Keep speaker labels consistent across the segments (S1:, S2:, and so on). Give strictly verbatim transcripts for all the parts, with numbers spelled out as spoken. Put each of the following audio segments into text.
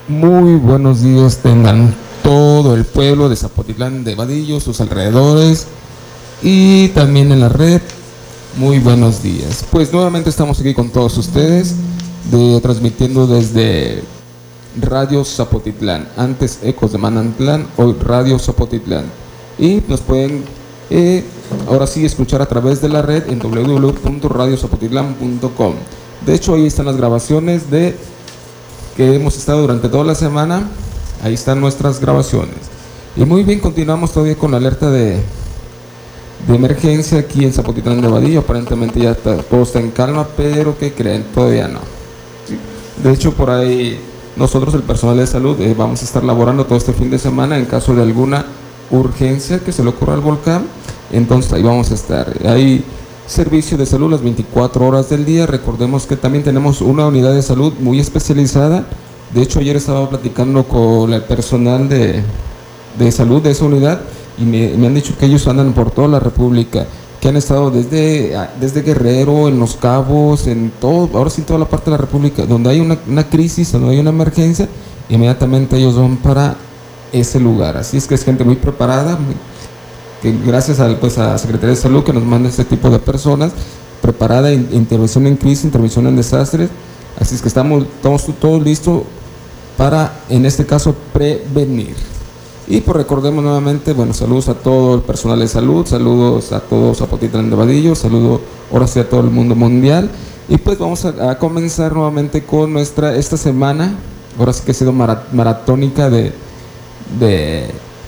S1: Muy buenos días tengan todo el pueblo de Zapotitlán de Vadillo, sus alrededores y también en la red. Muy buenos días. Pues nuevamente estamos aquí con todos ustedes, de, transmitiendo desde Radio Zapotitlán, antes Ecos de Manantlán, hoy Radio Zapotitlán. Y nos pueden eh, ahora sí escuchar a través de la red en w w w punto radio zapotitlán punto com. De hecho, ahí están las grabaciones de que hemos estado durante toda la semana. Ahí están nuestras grabaciones. Y muy bien, continuamos todavía con la alerta de, de emergencia aquí en Zapotitlán de Vadillo. Aparentemente ya está, todo está en calma, pero ¿qué creen? Todavía no. De hecho, por ahí nosotros, el personal de salud, eh, vamos a estar laborando todo este fin de semana en caso de alguna urgencia que se le ocurra al volcán. Entonces ahí vamos a estar. Hay servicio de salud las veinticuatro horas del día. Recordemos que también tenemos una unidad de salud muy especializada. De hecho, ayer estaba platicando con el personal de, de salud de esa unidad y me, me han dicho que ellos andan por toda la República, que han estado desde, desde Guerrero, en Los Cabos, en todo, ahora sí en toda la parte de la República, donde hay una, una crisis, donde hay una emergencia, inmediatamente ellos van para ese lugar. Así es que es gente muy preparada, muy, que gracias a, pues, a la Secretaría de Salud que nos manda este tipo de personas, preparada en intervención en crisis, intervención en desastres. Así es que estamos, estamos todos listos para, en este caso, prevenir. Y pues recordemos nuevamente, bueno, saludos a todo el personal de salud, saludos a todos Zapotitlán de Vadillo, saludos ahora sí a todo el mundo mundial. Y pues vamos a, a comenzar nuevamente con nuestra, esta semana, ahora sí que ha sido marat, maratónica de, de,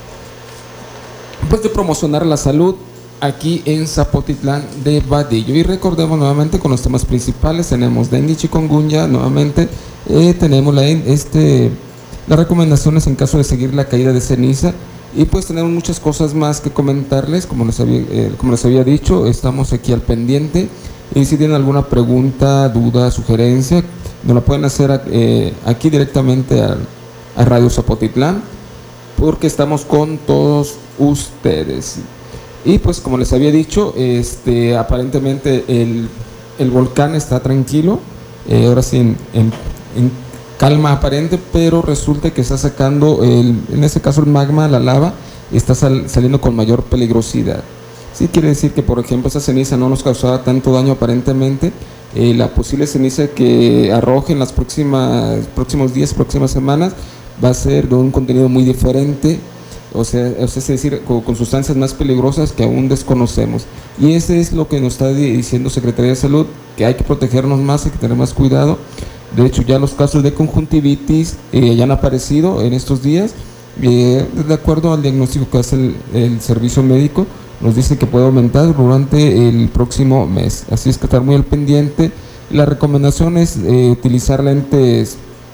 S1: pues de promocionar la salud aquí en Zapotitlán de Vadillo. Y recordemos nuevamente con los temas principales, tenemos dengue y chikungunya, nuevamente eh, tenemos la, este, las recomendaciones en caso de seguir la caída de ceniza, y pues tenemos muchas cosas más que comentarles. Como les había, eh, como les había dicho, estamos aquí al pendiente, y si tienen alguna pregunta, duda, sugerencia, nos la pueden hacer eh, aquí directamente a, a Radio Zapotitlán, porque estamos con todos ustedes. Y pues como les había dicho, este, aparentemente el, el volcán está tranquilo, eh, ahora sí en, en, en calma aparente, pero resulta que está sacando, el, en este caso el magma, la lava, está sal, saliendo con mayor peligrosidad. Sí, quiere decir que, por ejemplo, esa ceniza no nos causaba tanto daño aparentemente. Eh, la posible ceniza que arroje en las próximas próximos días, próximas semanas, va a ser de un contenido muy diferente. O sea, es decir, con, con sustancias más peligrosas que aún desconocemos. Y ese es lo que nos está diciendo Secretaría de Salud, que hay que protegernos más, hay que tener más cuidado. De hecho, ya los casos de conjuntivitis eh, ya han aparecido en estos días. Eh, de acuerdo al diagnóstico que hace el, el servicio médico, nos dice que puede aumentar durante el próximo mes. Así es que estar muy al pendiente. La recomendación es eh, utilizar lentes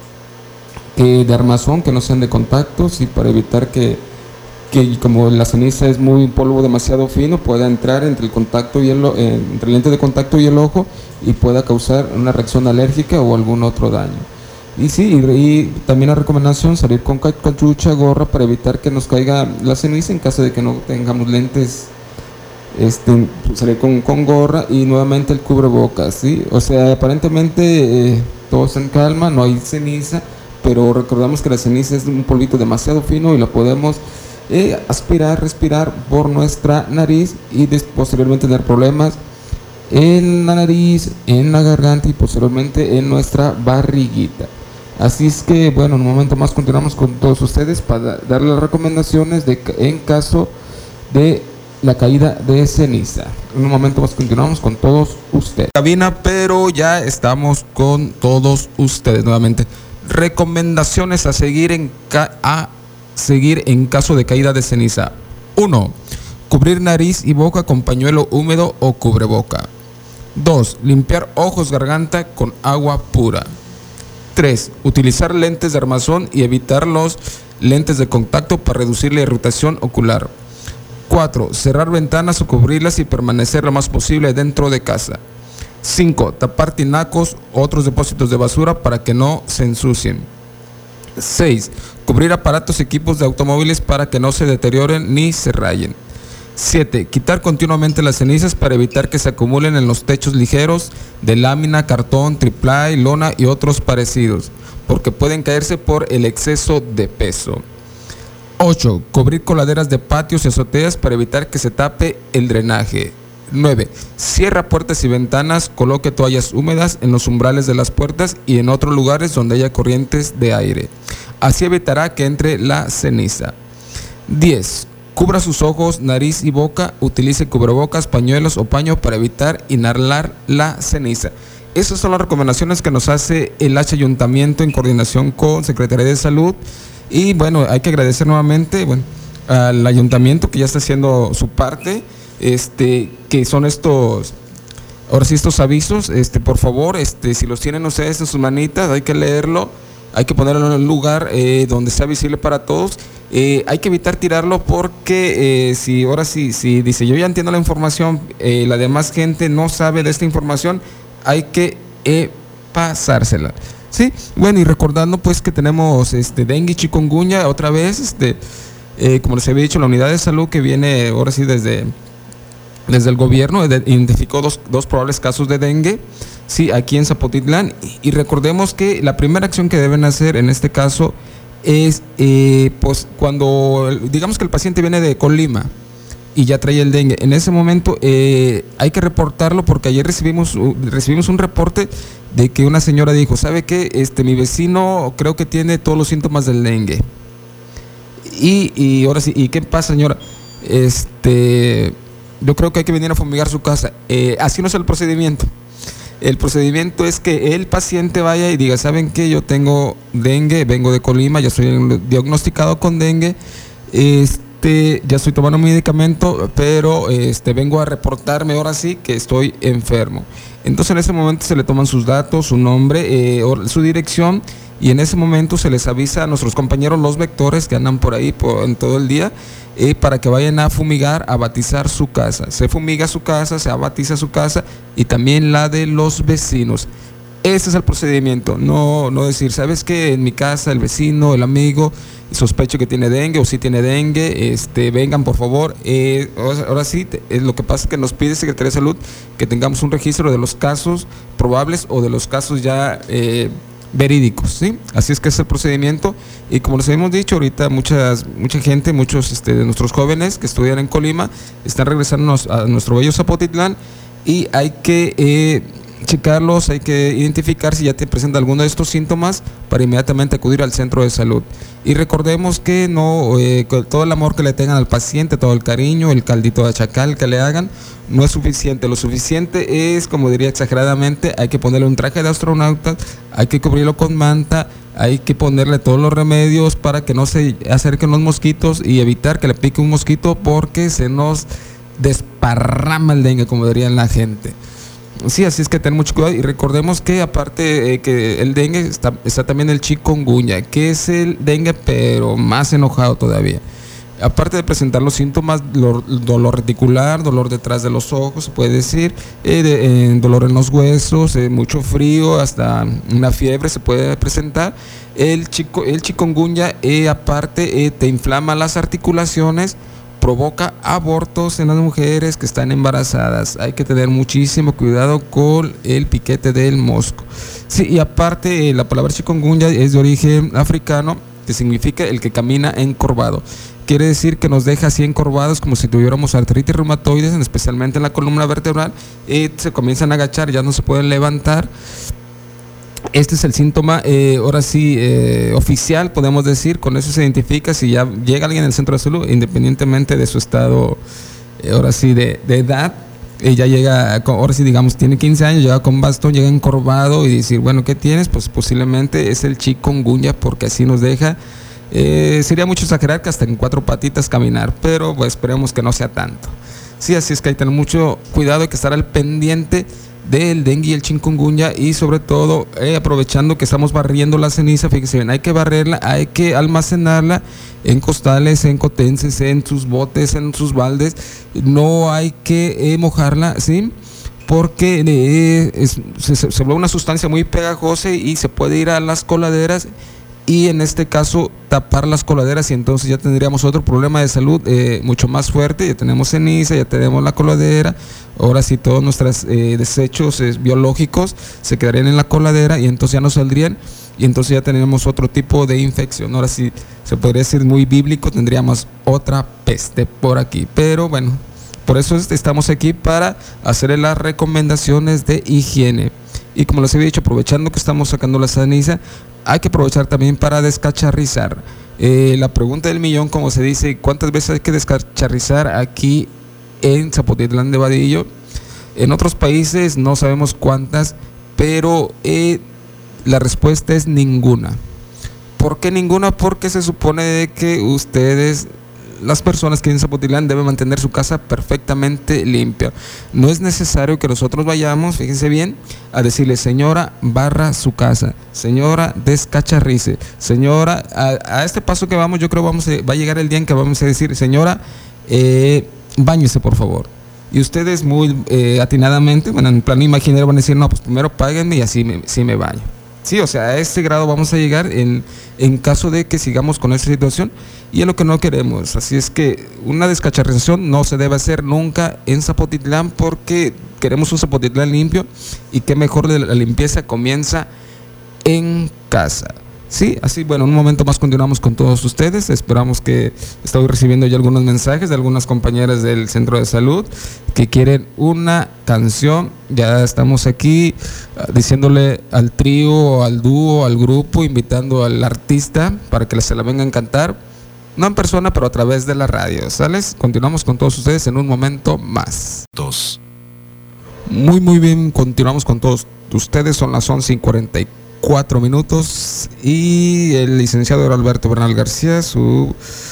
S1: eh, de armazón que no sean de contacto, sí, para evitar que que como la ceniza es muy un polvo demasiado fino, pueda entrar entre el contacto y el, eh, entre el lente de contacto y el ojo, y pueda causar una reacción alérgica o algún otro daño. Y sí, y, y también la recomendación, salir con cachucha, gorra, para evitar que nos caiga la ceniza en caso de que no tengamos lentes. Este, salir con, con gorra, y nuevamente el cubrebocas, ¿sí? O sea, aparentemente eh, todo está en calma, no hay ceniza, pero recordamos que la ceniza es un polvito demasiado fino y la podemos Eh, aspirar, respirar por nuestra nariz, y des, posteriormente tener problemas en la nariz, en la garganta y posteriormente en nuestra barriguita. Así es que, bueno, en un momento más continuamos con todos ustedes para darle las recomendaciones de, en caso de la caída de ceniza. En un momento más continuamos con todos ustedes. Cabina, pero ya estamos con todos ustedes nuevamente. Recomendaciones a seguir en ca a seguir en caso de caída de ceniza. uno. Cubrir nariz y boca con pañuelo húmedo o cubreboca. dos. Limpiar ojos, garganta con agua pura. tres. Utilizar lentes de armazón y evitar los lentes de contacto para reducir la irritación ocular. cuatro. Cerrar ventanas o cubrirlas y permanecer lo más posible dentro de casa. cinco. Tapar tinacos u otros depósitos de basura para que no se ensucien. seis. Cubrir aparatos y equipos de automóviles para que no se deterioren ni se rayen. siete. Quitar continuamente las cenizas para evitar que se acumulen en los techos ligeros de lámina, cartón, triplay, lona y otros parecidos, porque pueden caerse por el exceso de peso. ocho. Cubrir coladeras de patios y azoteas para evitar que se tape el drenaje. nueve. Cierra puertas y ventanas, coloque toallas húmedas en los umbrales de las puertas y en otros lugares donde haya corrientes de aire. Así evitará que entre la ceniza. diez. Cubra sus ojos, nariz y boca, utilice cubrebocas, pañuelos o paño para evitar inhalar la ceniza. Esas son las recomendaciones que nos hace el H Ayuntamiento en coordinación con Secretaría de Salud. Y bueno, hay que agradecer nuevamente bueno, al Ayuntamiento que ya está haciendo su parte, este, que son estos, ahora sí estos avisos, este, por favor, este, si los tienen ustedes en sus manitas, hay que leerlo, hay que ponerlo en un lugar eh, donde sea visible para todos. Eh, hay que evitar tirarlo porque eh, si ahora sí, si dice yo ya entiendo la información, eh, la demás gente no sabe de esta información, hay que eh, pasársela. Sí, bueno, y recordando pues que tenemos este dengue y chikungunya otra vez, este, eh, como les había dicho, la unidad de salud que viene ahora sí desde, desde el gobierno identificó dos, dos probables casos de dengue, sí, aquí en Zapotitlán, y, y recordemos que la primera acción que deben hacer en este caso es eh, pues cuando digamos que el paciente viene de Colima y ya trae el dengue, en ese momento eh, hay que reportarlo porque ayer recibimos recibimos un reporte de que una señora dijo, ¿sabe qué? Este, mi vecino creo que tiene todos los síntomas del dengue. Y, y ahora sí, ¿y qué pasa, señora? Este, yo creo que hay que venir a fumigar su casa. Eh, así no es el procedimiento. El procedimiento es que el paciente vaya y diga, ¿saben qué? Yo tengo dengue, vengo de Colima, ya estoy diagnosticado con dengue, este, ya estoy tomando mi medicamento, pero este, vengo a reportarme ahora sí que estoy enfermo. Entonces en ese momento se le toman sus datos, su nombre, eh, su dirección, y en ese momento se les avisa a nuestros compañeros los vectores que andan por ahí por, en todo el día, eh, para que vayan a fumigar, a batizar su casa. Se fumiga su casa, se abatiza su casa y también la de los vecinos. Ese es el procedimiento, no, no decir, ¿sabes qué? En mi casa el vecino, el amigo, sospecho que tiene dengue o si tiene dengue, este, vengan por favor. Eh, ahora sí, eh, lo que pasa es que nos pide Secretaría de Salud que tengamos un registro de los casos probables o de los casos ya eh, verídicos, ¿sí? Así es que es el procedimiento, y como les hemos dicho ahorita, muchas, mucha gente, muchos este, de nuestros jóvenes que estudian en Colima están regresando a nuestro bello Zapotitlán, y hay que eh, checarlos, hay que identificar si ya te presenta alguno de estos síntomas para inmediatamente acudir al centro de salud. Y recordemos que no, eh, todo el amor que le tengan al paciente, todo el cariño, el caldito de chacal que le hagan, no es suficiente. Lo suficiente es, como diría exageradamente, hay que ponerle un traje de astronauta, hay que cubrirlo con manta, hay que ponerle todos los remedios para que no se acerquen los mosquitos y evitar que le pique un mosquito porque se nos desparrama el dengue, como dirían la gente. Sí, así es que ten mucho cuidado, y recordemos que aparte eh, que el dengue está, está también el chikungunya, que es el dengue pero más enojado todavía. Aparte de presentar los síntomas, dolor, dolor reticular, dolor detrás de los ojos, se puede decir, eh, de, eh, dolor en los huesos, eh, mucho frío, hasta una fiebre se puede presentar. El, chico, el chikungunya eh, aparte eh, te inflama las articulaciones, provoca abortos en las mujeres que están embarazadas. Hay que tener muchísimo cuidado con el piquete del mosco. Sí, y aparte eh, la palabra chikungunya es de origen africano, que significa el que camina encorvado. Quiere decir que nos deja así encorvados como si tuviéramos artritis reumatoides, especialmente en la columna vertebral, y se comienzan a agachar, ya no se pueden levantar. Este es el síntoma, eh, ahora sí, eh, oficial, podemos decir. Con eso se identifica si ya llega alguien al centro de salud, independientemente de su estado, eh, ahora sí, de, de edad. Eh, ya llega, ahora sí, digamos, tiene quince años, llega con bastón, llega encorvado, y decir, bueno, ¿qué tienes? Pues posiblemente es el chikungunya, porque así nos deja. Eh, sería mucho exagerar que hasta en cuatro patitas caminar, pero pues esperemos que no sea tanto. Sí, así es que hay que tener mucho cuidado, hay que estar al pendiente del dengue y el chikungunya, y sobre todo eh, aprovechando que estamos barriendo la ceniza, fíjense bien, hay que barrerla, hay que almacenarla en costales, en cotenses, en sus botes, en sus baldes. No hay que eh, mojarla, ¿sí? Porque eh, es, se, se vuelve una sustancia muy pegajosa y se puede ir a las coladeras y en este caso tapar las coladeras, y entonces ya tendríamos otro problema de salud eh, mucho más fuerte. Ya tenemos ceniza, ya tenemos la coladera, ahora sí todos nuestros eh, desechos eh, biológicos se quedarían en la coladera y entonces ya no saldrían, y entonces ya tenemos otro tipo de infección. Ahora sí se podría decir muy bíblico, tendríamos otra peste por aquí, pero bueno, por eso estamos aquí para hacerle las recomendaciones de higiene. Y como les había dicho, aprovechando que estamos sacando la ceniza, hay que aprovechar también para descacharrizar. Eh, la pregunta del millón, como se dice, ¿cuántas veces hay que descacharrizar aquí en Zapotitlán de Vadillo? En otros países no sabemos cuántas, pero eh, la respuesta es ninguna. ¿Por qué ninguna? Porque se supone de que ustedes, las personas que viven en Zapotitlán, deben mantener su casa perfectamente limpia. No es necesario que nosotros vayamos, fíjense bien, a decirle: señora, barra su casa, señora, descacharrice, señora. A, a este paso que vamos, yo creo vamos a, va a llegar el día en que vamos a decir: señora, eh, báñese por favor. Y ustedes muy eh, atinadamente, bueno, en plan imaginario van a decir: no, pues primero páguenme y así me, sí me baño. Sí, o sea, a este grado vamos a llegar en, en caso de que sigamos con esta situación, y es lo que no queremos. Así es que una descacharrización no se debe hacer nunca en Zapotitlán, porque queremos un Zapotitlán limpio, y qué mejor de la limpieza comienza en casa. Sí, así, bueno, en un momento más continuamos con todos ustedes. Esperamos que estoy recibiendo ya algunos mensajes de algunas compañeras del centro de salud que quieren una canción. Ya estamos aquí uh, diciéndole al trío, al dúo, al grupo, invitando al artista para que se la vengan a cantar, no en persona, pero a través de la radio, ¿sales? Continuamos con todos ustedes en un momento más. Dos. Muy, muy bien, continuamos con todos ustedes. Son las once y cuarenta y cuatro minutos, y el licenciado Alberto Bernal García, su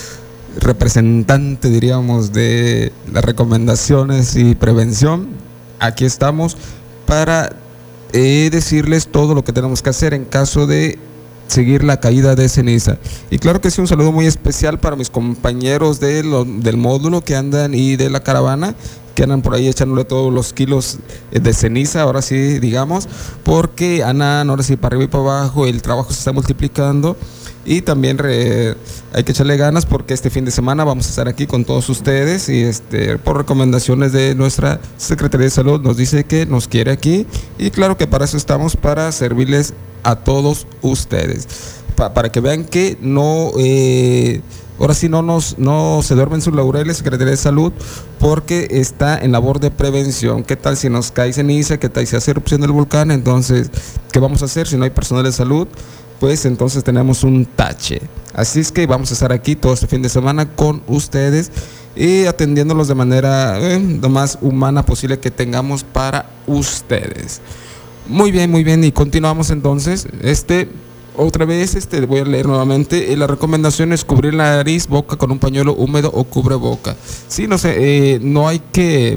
S1: representante, diríamos, de las recomendaciones y prevención, aquí estamos para eh, decirles todo lo que tenemos que hacer en caso de seguir la caída de ceniza. Y claro que sí, un saludo muy especial para mis compañeros de lo, del módulo que andan, y de la caravana que andan por ahí echándole todos los kilos de ceniza, ahora sí, digamos, porque andan ahora sí para arriba y para abajo, el trabajo se está multiplicando, y también re, hay que echarle ganas, porque este fin de semana vamos a estar aquí con todos ustedes, y este por recomendaciones de nuestra Secretaría de Salud nos dice que nos quiere aquí, y claro que para eso estamos, para servirles a todos ustedes, pa, para que vean que no... Eh, Ahora sí no nos no se duermen sus laureles, Secretaría de Salud, porque está en labor de prevención. ¿Qué tal si nos cae ceniza? ¿Qué tal si hace erupción del volcán? Entonces, ¿qué vamos a hacer si no hay personal de salud? Pues entonces tenemos un tache. Así es que vamos a estar aquí todo este fin de semana con ustedes, y atendiéndolos de manera eh, lo más humana posible que tengamos para ustedes. Muy bien, muy bien, y continuamos entonces. Este... Otra vez, este, voy a leer nuevamente. Eh, la recomendación es cubrir la nariz, boca con un pañuelo húmedo o cubreboca. Sí, no sé, eh, no hay que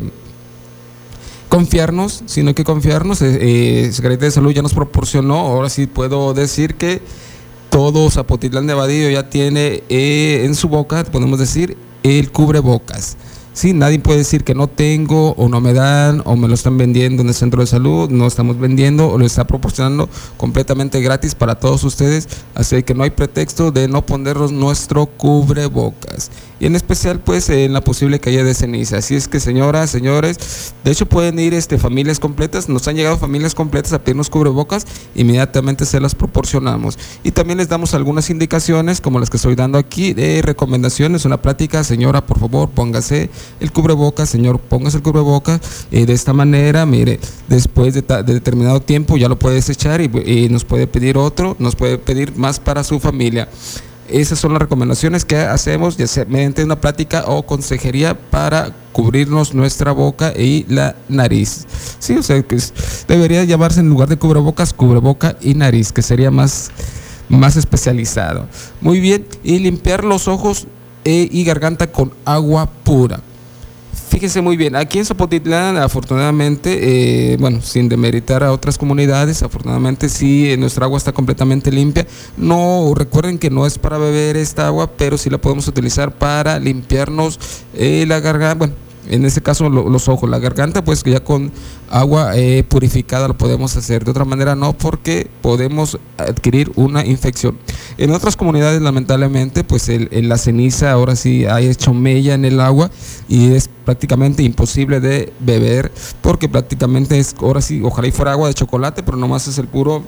S1: confiarnos, sino hay que confiarnos. Eh, eh, Secretaría de Salud ya nos proporcionó, ahora sí puedo decir que todo Zapotitlán de Vadillo ya tiene eh, en su boca, podemos decir, el cubrebocas. Sí, nadie puede decir que no tengo, o no me dan, o me lo están vendiendo en el centro de salud. No estamos vendiendo, o lo está proporcionando completamente gratis para todos ustedes. Así que no hay pretexto de no ponernos nuestro cubrebocas. Y en especial, pues, en la posible caída de ceniza. Así es que, señoras, señores, de hecho pueden ir este, familias completas. Nos han llegado familias completas a pedirnos cubrebocas, inmediatamente se las proporcionamos. Y también les damos algunas indicaciones, como las que estoy dando aquí, de recomendaciones. Una plática: señora, por favor, póngase el cubrebocas, señor, póngase el cubrebocas, eh, de esta manera, mire, después de, de determinado tiempo ya lo puede desechar, y, y nos puede pedir otro, nos puede pedir más para su familia. Esas son las recomendaciones que hacemos, ya sea mediante una plática o consejería, para cubrirnos nuestra boca y la nariz. Sí, o sea, que debería llamarse, en lugar de cubrebocas, cubreboca y nariz, que sería más, más especializado. Muy bien, y limpiar los ojos eh, y garganta con agua pura. Fíjense muy bien, aquí en Zapotitlán, afortunadamente, eh, bueno, sin demeritar a otras comunidades, afortunadamente sí, nuestra agua está completamente limpia. No, recuerden que no es para beber esta agua, pero sí la podemos utilizar para limpiarnos eh, la garganta, bueno, en este caso lo, los ojos, la garganta, pues ya con agua eh, purificada lo podemos hacer. De otra manera no, porque podemos adquirir una infección. En otras comunidades, lamentablemente, pues el, el, la ceniza ahora sí ha hecho mella en el agua y es prácticamente imposible de beber, porque prácticamente es, ahora sí, ojalá y fuera agua de chocolate, pero nomás es el puro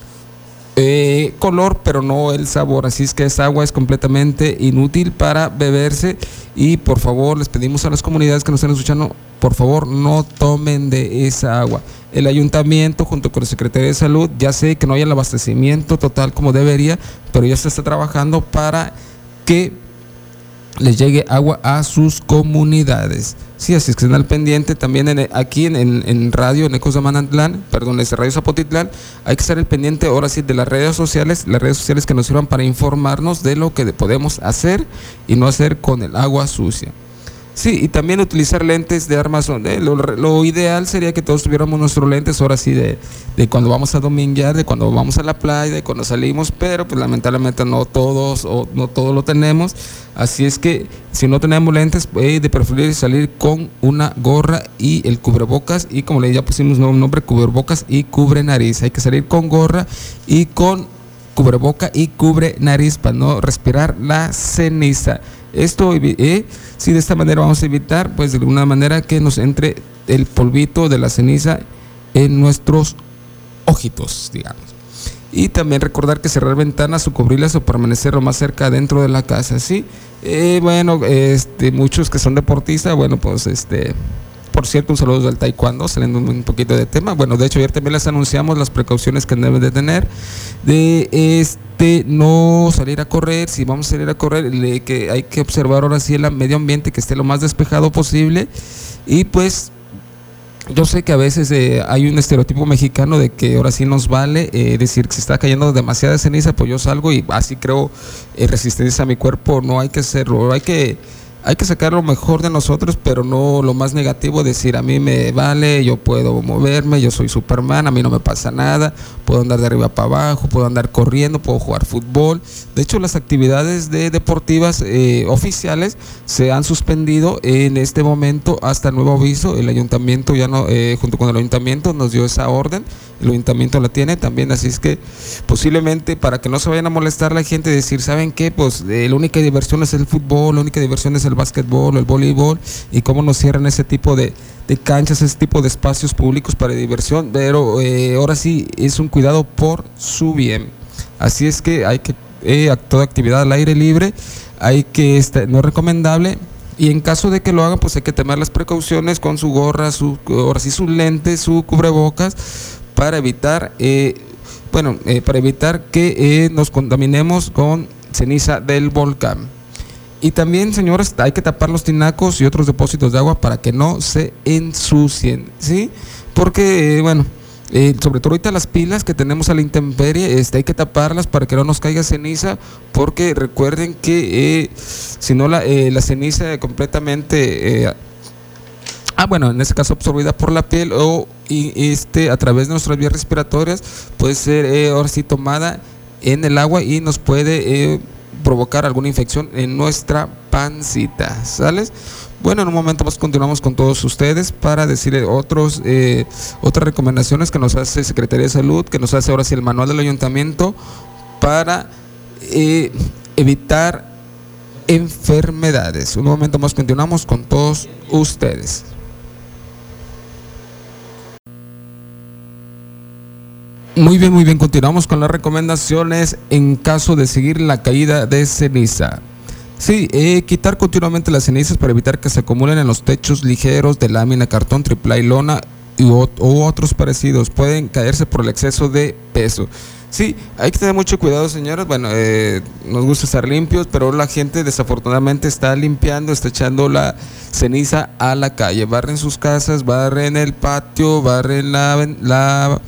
S1: Eh, color, pero no el sabor. Así es que esa agua es completamente inútil para beberse, y por favor les pedimos a las comunidades que nos estén escuchando, por favor no tomen de esa agua. El ayuntamiento junto con la Secretaría de Salud, ya sé que no hay el abastecimiento total como debería, pero ya se está trabajando para que les llegue agua a sus comunidades. Sí, así es que estén al pendiente también en, aquí en, en, en radio, en Ecos de Manantlán, perdón, en Radio Zapotitlán, hay que estar al pendiente ahora sí de las redes sociales, las redes sociales que nos sirvan para informarnos de lo que podemos hacer y no hacer con el agua sucia. Sí, y también utilizar lentes de armazón. Eh, lo, lo ideal sería que todos tuviéramos nuestros lentes ahora sí de, de cuando vamos a dominguear, de cuando vamos a la playa, de cuando salimos, pero pues lamentablemente no todos o no todos lo tenemos. Así es que si no tenemos lentes, eh, de preferir salir con una gorra y el cubrebocas, y como le ya pusimos nuevo nombre, cubrebocas y cubre nariz. Hay que salir con gorra y con cubreboca y cubre nariz para no respirar la ceniza. Esto, eh, si de esta manera vamos a evitar, pues de alguna manera, que nos entre el polvito de la ceniza en nuestros ojitos, digamos. Y también recordar que cerrar ventanas o cubrirlas o permanecer lo más cerca dentro de la casa, ¿sí? Eh, bueno, este, muchos que son deportistas, bueno, pues este... Por cierto, un saludo del taekwondo, saliendo un poquito de tema. Bueno, de hecho ayer también les anunciamos las precauciones que deben de tener, de este no salir a correr. Si vamos a salir a correr, le, que hay que observar ahora sí el medio ambiente, que esté lo más despejado posible. Y pues yo sé que a veces eh, hay un estereotipo mexicano de que ahora sí nos vale eh, decir que se está cayendo demasiada ceniza, pues yo salgo y así creo eh, resistencia a mi cuerpo. No hay que hacerlo, hay que Hay que sacar lo mejor de nosotros, pero no lo más negativo, decir a mí me vale, yo puedo moverme, yo soy Superman, a mí no me pasa nada, puedo andar de arriba para abajo, puedo andar corriendo, puedo jugar fútbol. De hecho, las actividades de deportivas eh, oficiales se han suspendido en este momento hasta nuevo aviso. El ayuntamiento ya no, eh, junto con el ayuntamiento nos dio esa orden, el ayuntamiento la tiene también, así es que posiblemente para que no se vayan a molestar la gente, decir, ¿saben qué? Pues eh, la única diversión es el fútbol, la única diversión es el básquetbol, el voleibol, y cómo nos cierran ese tipo de, de canchas, ese tipo de espacios públicos para diversión. Pero eh, ahora sí es un cuidado por su bien. Así es que hay que, eh, toda actividad al aire libre, hay que, este, no es recomendable. Y en caso de que lo hagan, pues hay que tomar las precauciones con su gorra, su, ahora sí sus lentes, su cubrebocas, para evitar, eh, bueno, eh, para evitar que eh, nos contaminemos con ceniza del volcán. Y también, señores, hay que tapar los tinacos y otros depósitos de agua para que no se ensucien, ¿sí? Porque, eh, bueno, eh, sobre todo ahorita las pilas que tenemos a la intemperie, este, hay que taparlas para que no nos caiga ceniza, porque recuerden que eh, si no la, eh, la ceniza completamente... Eh, Ah, bueno, en este caso absorbida por la piel o y, este, a través de nuestras vías respiratorias, puede ser eh, ahora sí tomada en el agua y nos puede eh, provocar alguna infección en nuestra pancita, ¿sales? Bueno, en un momento más continuamos con todos ustedes para decirle otros, eh, otras recomendaciones que nos hace Secretaría de Salud, que nos hace ahora sí el manual del ayuntamiento para eh, evitar enfermedades. Un momento más continuamos con todos ustedes. Muy bien, muy bien, continuamos con las recomendaciones en caso de seguir la caída de ceniza. Sí, eh, quitar continuamente las cenizas para evitar que se acumulen en los techos ligeros de lámina, cartón, triple y lona y o, u otros parecidos. Pueden caerse por el exceso de peso. Sí, hay que tener mucho cuidado, señores. Bueno, eh, nos gusta estar limpios, pero la gente desafortunadamente está limpiando, está echando la ceniza a la calle. Barren sus casas, barren el patio, barren la... la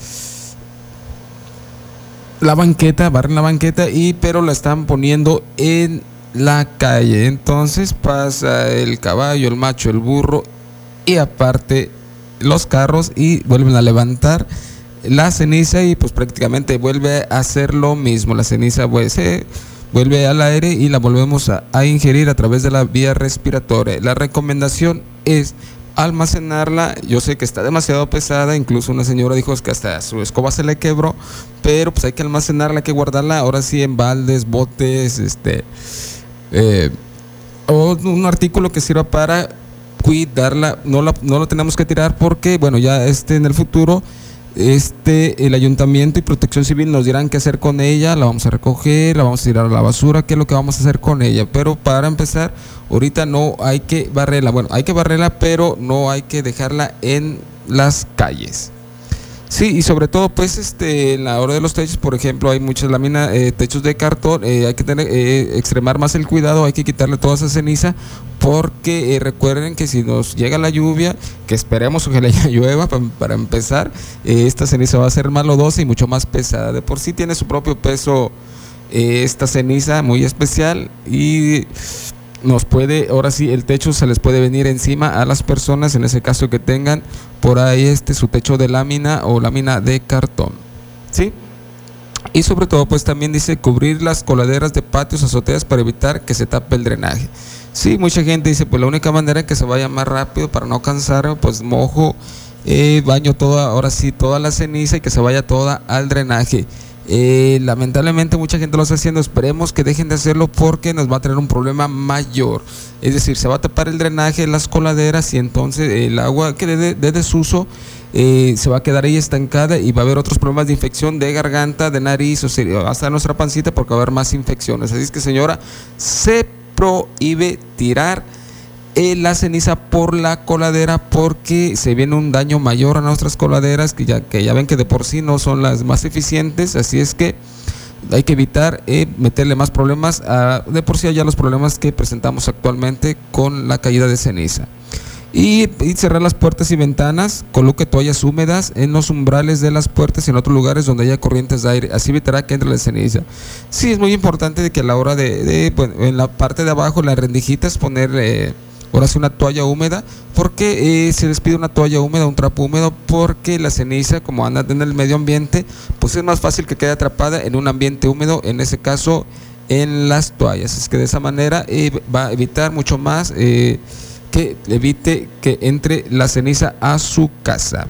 S1: la banqueta, barren la banqueta, y pero la están poniendo en la calle. Entonces pasa el caballo, el macho, el burro y aparte los carros y vuelven a levantar la ceniza y pues prácticamente vuelve a hacer lo mismo. La ceniza pues, se vuelve al aire y la volvemos a, a ingerir a través de la vía respiratoria. La recomendación es almacenarla. Yo sé que está demasiado pesada, incluso una señora dijo que hasta su escoba se le quebró, pero pues hay que almacenarla, hay que guardarla, ahora sí en baldes, botes, este eh, o un artículo que sirva para cuidarla. No la, no lo tenemos que tirar porque bueno, ya este en el futuro este el ayuntamiento y protección civil nos dirán qué hacer con ella. La vamos a recoger, la vamos a tirar a la basura, qué es lo que vamos a hacer con ella. Pero para empezar, ahorita no hay que barrerla, bueno, hay que barrerla, pero no hay que dejarla en las calles. Sí, y sobre todo pues este en la hora de los techos, por ejemplo, hay muchas láminas, eh, techos de cartón, eh, hay que tener eh, extremar más el cuidado, hay que quitarle toda esa ceniza, porque eh, recuerden que si nos llega la lluvia, que esperemos que le llueva para, para empezar, eh, esta ceniza va a ser más lodosa y mucho más pesada. De por sí tiene su propio peso eh, esta ceniza muy especial, y nos puede, ahora sí, el techo se les puede venir encima a las personas, en ese caso que tengan por ahí este su techo de lámina o lámina de cartón, ¿sí? Y sobre todo pues también dice cubrir las coladeras de patios, azoteas para evitar que se tape el drenaje. Sí, mucha gente dice pues la única manera en que se vaya más rápido para no cansar, pues mojo, eh, baño toda, ahora sí, toda la ceniza y que se vaya toda al drenaje. Eh, lamentablemente mucha gente lo está haciendo, esperemos que dejen de hacerlo porque nos va a traer un problema mayor, es decir, se va a tapar el drenaje, las coladeras, y entonces el agua que de, de desuso eh, se va a quedar ahí estancada y va a haber otros problemas de infección de garganta, de nariz, o sea, hasta nuestra pancita, porque va a haber más infecciones. Así es que señora, se prohíbe tirar Eh, la ceniza por la coladera porque se viene un daño mayor a nuestras coladeras, que ya, que ya ven que de por sí no son las más eficientes. Así es que hay que evitar eh, meterle más problemas a, de por sí ya los problemas que presentamos actualmente con la caída de ceniza. Y, y cerrar las puertas y ventanas, coloque toallas húmedas en los umbrales de las puertas y en otros lugares donde haya corrientes de aire, así evitará que entre la ceniza. Sí, es muy importante de que a la hora de, de bueno, en la parte de abajo, en las rendijitas, ponerle eh, ahora sí una toalla húmeda, porque eh, se les pide una toalla húmeda, un trapo húmedo, porque la ceniza, como anda en el medio ambiente, pues es más fácil que quede atrapada en un ambiente húmedo, en ese caso en las toallas. Es que de esa manera eh, va a evitar mucho más eh, que evite que entre la ceniza a su casa.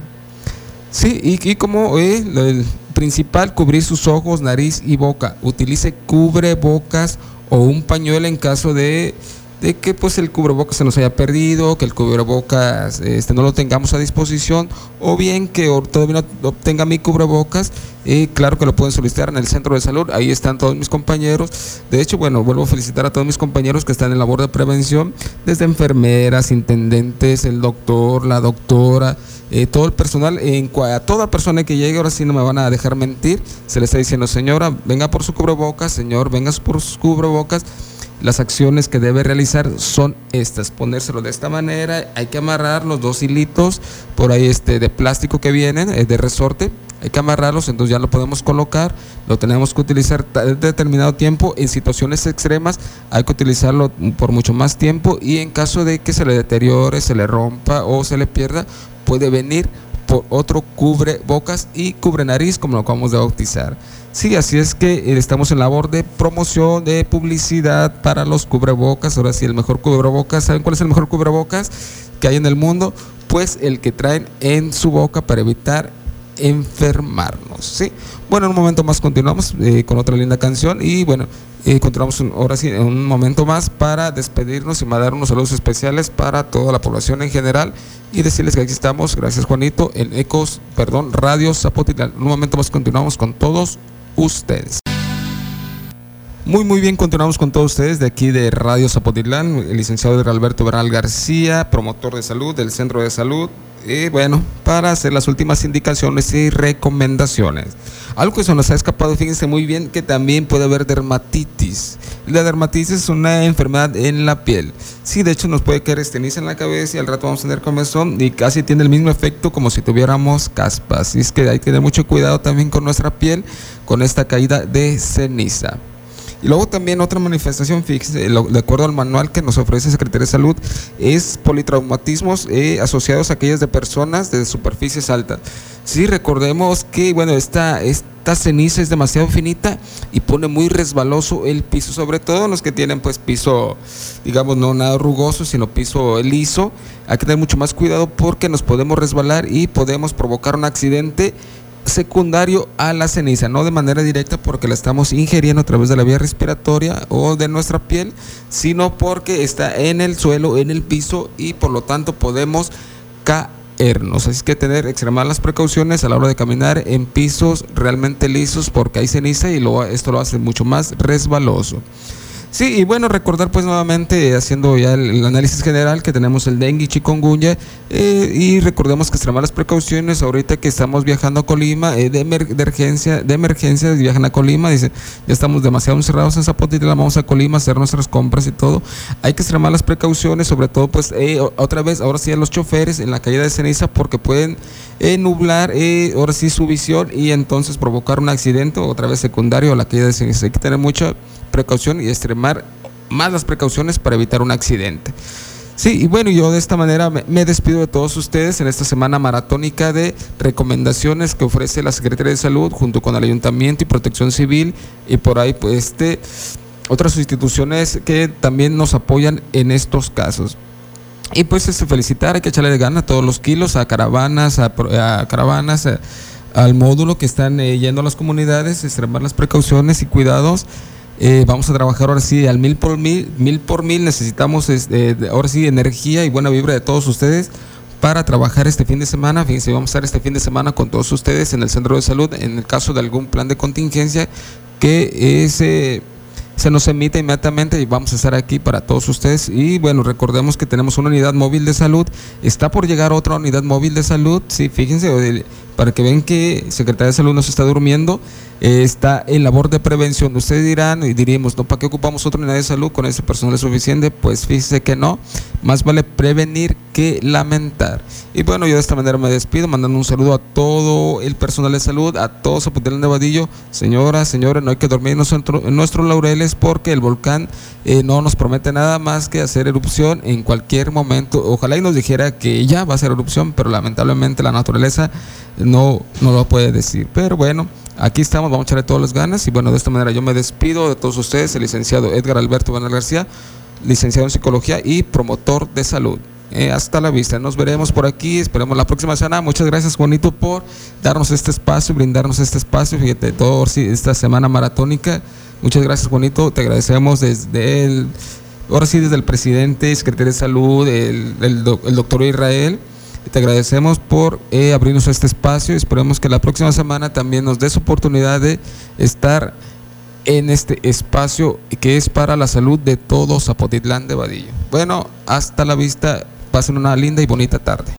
S1: Sí, y, y como eh, el principal, cubrir sus ojos, nariz y boca. Utilice cubrebocas o un pañuelo en caso de de que pues el cubrebocas se nos haya perdido, que el cubrebocas este, no lo tengamos a disposición, o bien que todavía no obtenga mi cubrebocas, eh, claro que lo pueden solicitar en el centro de salud, ahí están todos mis compañeros. De hecho, bueno, vuelvo a felicitar a todos mis compañeros que están en labor de prevención, desde enfermeras, intendentes, el doctor, la doctora, eh, todo el personal, en, a toda persona que llegue, ahora sí no me van a dejar mentir, se le está diciendo, señora, venga por su cubrebocas, señor, venga por sus cubrebocas. Las acciones que debe realizar son estas: ponérselo de esta manera, hay que amarrar los dos hilitos por ahí este de plástico que vienen, eh, de resorte, hay que amarrarlos, entonces ya lo podemos colocar, lo tenemos que utilizar de determinado tiempo. En situaciones extremas hay que utilizarlo por mucho más tiempo, y en caso de que se le deteriore, se le rompa o se le pierda, puede venir por otro cubrebocas y cubre nariz, como lo acabamos de bautizar. Sí, así es que estamos en labor de promoción, de publicidad para los cubrebocas. Ahora sí, el mejor cubrebocas, ¿saben cuál es el mejor cubrebocas que hay en el mundo? Pues el que traen en su boca para evitar enfermarnos, ¿sí? Bueno, en un momento más continuamos eh, con otra linda canción, y bueno, eh, continuamos un, ahora sí en un momento más para despedirnos y mandar unos saludos especiales para toda la población en general, y decirles que aquí estamos, gracias Juanito, en Ecos, perdón, Radio Zapotitlán. En un momento más continuamos con todos ustedes. Muy muy bien, continuamos con todos ustedes de aquí de Radio Zapotitlán, el licenciado Alberto Bernal García, promotor de salud del Centro de Salud, y bueno, para hacer las últimas indicaciones y recomendaciones. Algo que se nos ha escapado, fíjense muy bien, que también puede haber dermatitis. La dermatitis es una enfermedad en la piel. Sí, de hecho nos puede caer ceniza en la cabeza y al rato vamos a tener comezón, y casi tiene el mismo efecto como si tuviéramos caspas. Y es que hay que tener mucho cuidado también con nuestra piel, con esta caída de ceniza. Y luego también otra manifestación, fíjense, de acuerdo al manual que nos ofrece Secretaría de Salud, es politraumatismos eh, asociados a aquellas de personas de superficies altas. Sí, recordemos que, bueno, esta, esta ceniza es demasiado finita y pone muy resbaloso el piso, sobre todo los que tienen pues piso, digamos, no nada rugoso, sino piso liso. Hay que tener mucho más cuidado porque nos podemos resbalar y podemos provocar un accidente secundario a la ceniza, no de manera directa porque la estamos ingiriendo a través de la vía respiratoria o de nuestra piel, sino porque está en el suelo, en el piso, y por lo tanto podemos caernos. Así que tener extremar las precauciones a la hora de caminar en pisos realmente lisos porque hay ceniza y lo, esto lo hace mucho más resbaloso. Sí, y bueno, recordar pues nuevamente, haciendo ya el, el análisis general, que tenemos el dengue y chikungunya, eh, y recordemos que extremar las precauciones ahorita que estamos viajando a Colima, eh, de, emer, de emergencia, de emergencia viajan a Colima, dice, ya estamos demasiado encerrados en Zapotitlán, vamos a Colima a hacer nuestras compras y todo. Hay que extremar las precauciones, sobre todo pues eh, otra vez, ahora sí a los choferes en la caída de ceniza, porque pueden eh, nublar eh, ahora sí su visión y entonces provocar un accidente otra vez secundario a la caída de ceniza. Hay que tener mucha precaución y extremar más las precauciones para evitar un accidente. Sí, y bueno, yo de esta manera me, me despido de todos ustedes en esta semana maratónica de recomendaciones que ofrece la Secretaría de Salud junto con el Ayuntamiento y Protección Civil, y por ahí pues este otras instituciones que también nos apoyan en estos casos. Y pues este, felicitar, hay que echarle de gana a todos los kilos, a caravanas, a, a caravanas, a, al módulo que están eh, yendo a las comunidades, extremar las precauciones y cuidados. Eh, vamos a trabajar ahora sí al mil por mil, mil por mil. Necesitamos este, ahora sí energía y buena vibra de todos ustedes para trabajar este fin de semana. Fíjense, vamos a estar este fin de semana con todos ustedes en el centro de salud, en el caso de algún plan de contingencia que es, eh, se nos emite inmediatamente, y vamos a estar aquí para todos ustedes. Y bueno, recordemos que tenemos una unidad móvil de salud, está por llegar otra unidad móvil de salud, sí, fíjense, para que vean que Secretaría de Salud no se está durmiendo, eh, está en labor de prevención. Ustedes dirán y diríamos, ¿no? ¿Para qué ocupamos otra unidad de salud con ese personal suficiente? Pues fíjense que no, más vale prevenir que lamentar. Y bueno, yo de esta manera me despido, mandando un saludo a todo el personal de salud, a todos Zapotitlán de Vadillo. Señoras, señores, no hay que dormir en, nuestro, en nuestros laureles porque el volcán eh, no nos promete nada más que hacer erupción en cualquier momento. Ojalá y nos dijera que ya va a hacer erupción, pero lamentablemente la naturaleza no, no lo puede decir. Pero bueno, aquí estamos, vamos a echarle todas las ganas. Y bueno, de esta manera yo me despido de todos ustedes, el licenciado Edgar Alberto Bernal García, licenciado en Psicología y promotor de salud. Eh, hasta la vista, nos veremos por aquí, esperemos la próxima semana. Muchas gracias, Juanito, por darnos este espacio, brindarnos este espacio, fíjate, todo sí, esta semana maratónica. Muchas gracias, Juanito, te agradecemos desde el, ahora sí, desde el presidente, secretario de salud, el, el, el doctor Israel. Te agradecemos por eh, abrirnos este espacio. Esperemos que la próxima semana también nos des oportunidad de estar en este espacio que es para la salud de todo Zapotitlán de Vadillo. Bueno, hasta la vista, pasen una linda y bonita tarde.